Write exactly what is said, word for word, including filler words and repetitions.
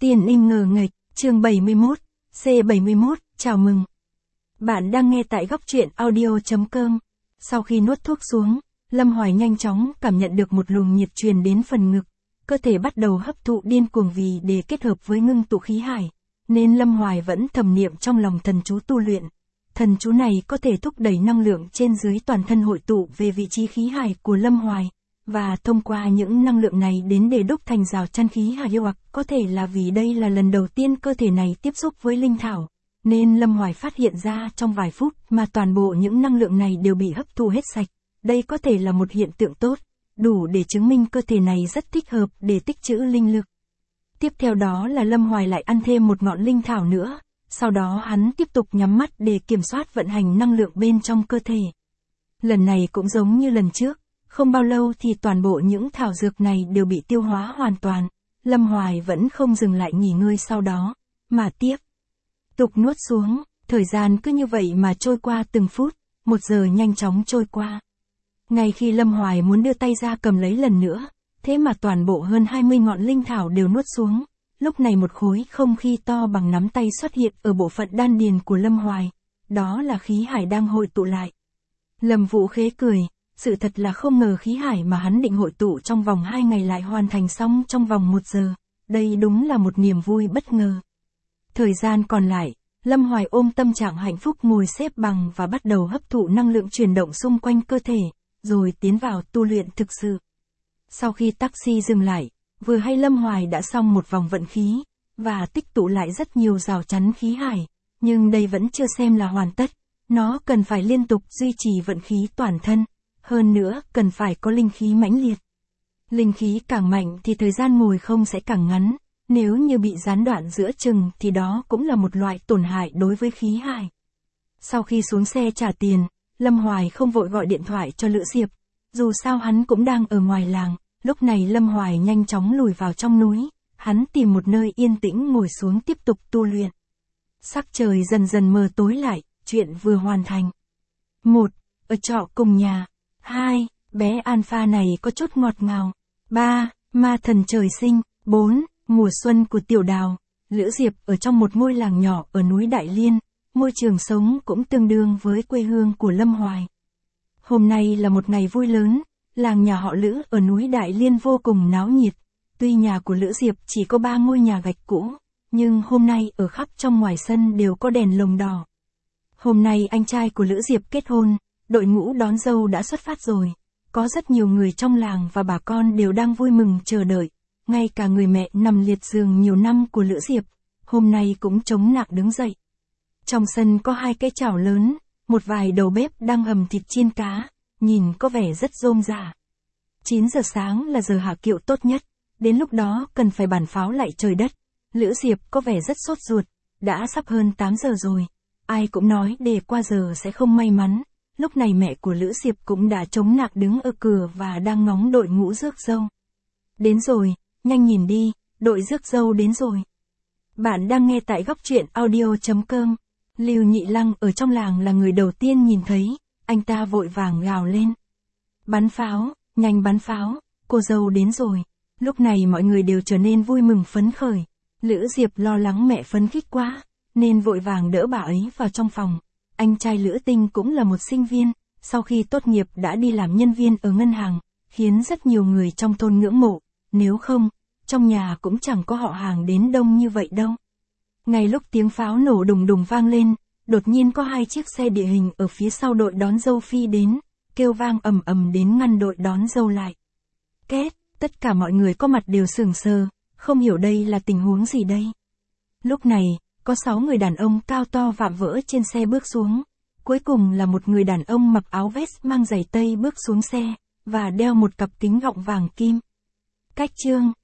Tiền im ngờ nghệch, chương bảy mươi mốt, C bảy mươi mốt, chào mừng. Bạn đang nghe tại góc truyện audio.com. Sau khi nuốt thuốc xuống, Lâm Hoài nhanh chóng cảm nhận được một luồng nhiệt truyền đến phần ngực. Cơ thể bắt đầu hấp thụ điên cuồng vì để kết hợp với ngưng tụ khí hải. Nên Lâm Hoài vẫn thầm niệm trong lòng thần chú tu luyện. Thần chú này có thể thúc đẩy năng lượng trên dưới toàn thân hội tụ về vị trí khí hải của Lâm Hoài. Và thông qua những năng lượng này đến để đúc thành rào chắn khí hải hoặc có thể là vì đây là lần đầu tiên cơ thể này tiếp xúc với linh thảo. Nên Lâm Hoài phát hiện ra trong vài phút mà toàn bộ những năng lượng này đều bị hấp thu hết sạch. Đây có thể là một hiện tượng tốt, đủ để chứng minh cơ thể này rất thích hợp để tích trữ linh lực. Tiếp theo đó là Lâm Hoài lại ăn thêm một ngọn linh thảo nữa, sau đó hắn tiếp tục nhắm mắt để kiểm soát vận hành năng lượng bên trong cơ thể. Lần này cũng giống như lần trước, không bao lâu thì toàn bộ những thảo dược này đều bị tiêu hóa hoàn toàn. Lâm Hoài vẫn không dừng lại nghỉ ngơi sau đó, mà tiếp tục nuốt xuống. Thời gian cứ như vậy mà trôi qua từng phút, một giờ nhanh chóng trôi qua. Ngay khi Lâm Hoài muốn đưa tay ra cầm lấy lần nữa, thế mà toàn bộ hơn hai mươi ngọn linh thảo đều nuốt xuống. Lúc này một khối không khí to bằng nắm tay xuất hiện ở bộ phận đan điền của Lâm Hoài. Đó là khí hải đang hội tụ lại. Lâm Vũ khế cười. Sự thật là không ngờ khí hải mà hắn định hội tụ trong vòng hai ngày lại hoàn thành xong trong vòng một giờ. Đây đúng là một niềm vui bất ngờ. Thời gian còn lại, Lâm Hoài ôm tâm trạng hạnh phúc ngồi xếp bằng và bắt đầu hấp thụ năng lượng chuyển động xung quanh cơ thể, rồi tiến vào tu luyện thực sự. Sau khi taxi dừng lại, vừa hay Lâm Hoài đã xong một vòng vận khí, và tích tụ lại rất nhiều rào chắn khí hải. Nhưng đây vẫn chưa xem là hoàn tất, nó cần phải liên tục duy trì vận khí toàn thân. Hơn nữa, cần phải có linh khí mãnh liệt. Linh khí càng mạnh thì thời gian ngồi không sẽ càng ngắn, nếu như bị gián đoạn giữa chừng thì đó cũng là một loại tổn hại đối với khí hải. Sau khi xuống xe trả tiền, Lâm Hoài không vội gọi điện thoại cho Lữ Diệp, dù sao hắn cũng đang ở ngoài làng. Lúc này Lâm Hoài nhanh chóng lùi vào trong núi, hắn tìm một nơi yên tĩnh ngồi xuống tiếp tục tu luyện. Sắc trời dần dần mờ tối lại, chuyện vừa hoàn thành. một. Ở trọ cùng nhà. hai. Bé Alpha này có chút ngọt ngào. ba. Ma thần trời sinh. bốn. Mùa xuân của Tiểu Đào. Lữ Diệp ở trong một ngôi làng nhỏ ở núi Đại Liên, môi trường sống cũng tương đương với quê hương của Lâm Hoài. Hôm nay là một ngày vui lớn, làng nhà họ Lữ ở núi Đại Liên vô cùng náo nhiệt. Tuy nhà của Lữ Diệp chỉ có ba ngôi nhà gạch cũ, nhưng hôm nay ở khắp trong ngoài sân đều có đèn lồng đỏ. Hôm nay anh trai của Lữ Diệp kết hôn. Đội ngũ đón dâu đã xuất phát rồi. Có rất nhiều người trong làng và bà con đều đang vui mừng chờ đợi. Ngay cả người mẹ nằm liệt giường nhiều năm của Lữ Diệp, hôm nay cũng chống nặng đứng dậy. Trong sân có hai cái chảo lớn, một vài đầu bếp đang hầm thịt chiên cá, nhìn có vẻ rất rôm rả. chín giờ sáng là giờ hạ kiệu tốt nhất, đến lúc đó cần phải bàn pháo lại trời đất. Lữ Diệp có vẻ rất sốt ruột, đã sắp hơn tám giờ rồi. Ai cũng nói để qua giờ sẽ không may mắn. Lúc này mẹ của Lữ Diệp cũng đã chống nạc đứng ở cửa và đang ngóng đội ngũ rước dâu. Đến rồi, nhanh nhìn đi, đội rước dâu đến rồi. Bạn đang nghe tại góc truyện audio.com. Lưu Nhị Lăng ở trong làng là người đầu tiên nhìn thấy, anh ta vội vàng gào lên. Bắn pháo, nhanh bắn pháo, cô dâu đến rồi. Lúc này mọi người đều trở nên vui mừng phấn khởi. Lữ Diệp lo lắng mẹ phấn khích quá, nên vội vàng đỡ bà ấy vào trong phòng. Anh trai Lữ Tinh cũng là một sinh viên, sau khi tốt nghiệp đã đi làm nhân viên ở ngân hàng, khiến rất nhiều người trong thôn ngưỡng mộ, nếu không, trong nhà cũng chẳng có họ hàng đến đông như vậy đâu. Ngay lúc tiếng pháo nổ đùng đùng vang lên, đột nhiên có hai chiếc xe địa hình ở phía sau đội đón dâu phi đến, kêu vang ầm ầm đến ngăn đội đón dâu lại. Két, tất cả mọi người có mặt đều sững sờ, không hiểu đây là tình huống gì đây. Lúc này, có sáu người đàn ông cao to vạm vỡ trên xe bước xuống. Cuối cùng là một người đàn ông mặc áo vest mang giày tây bước xuống xe, và đeo một cặp kính gọng vàng kim. Cách chương,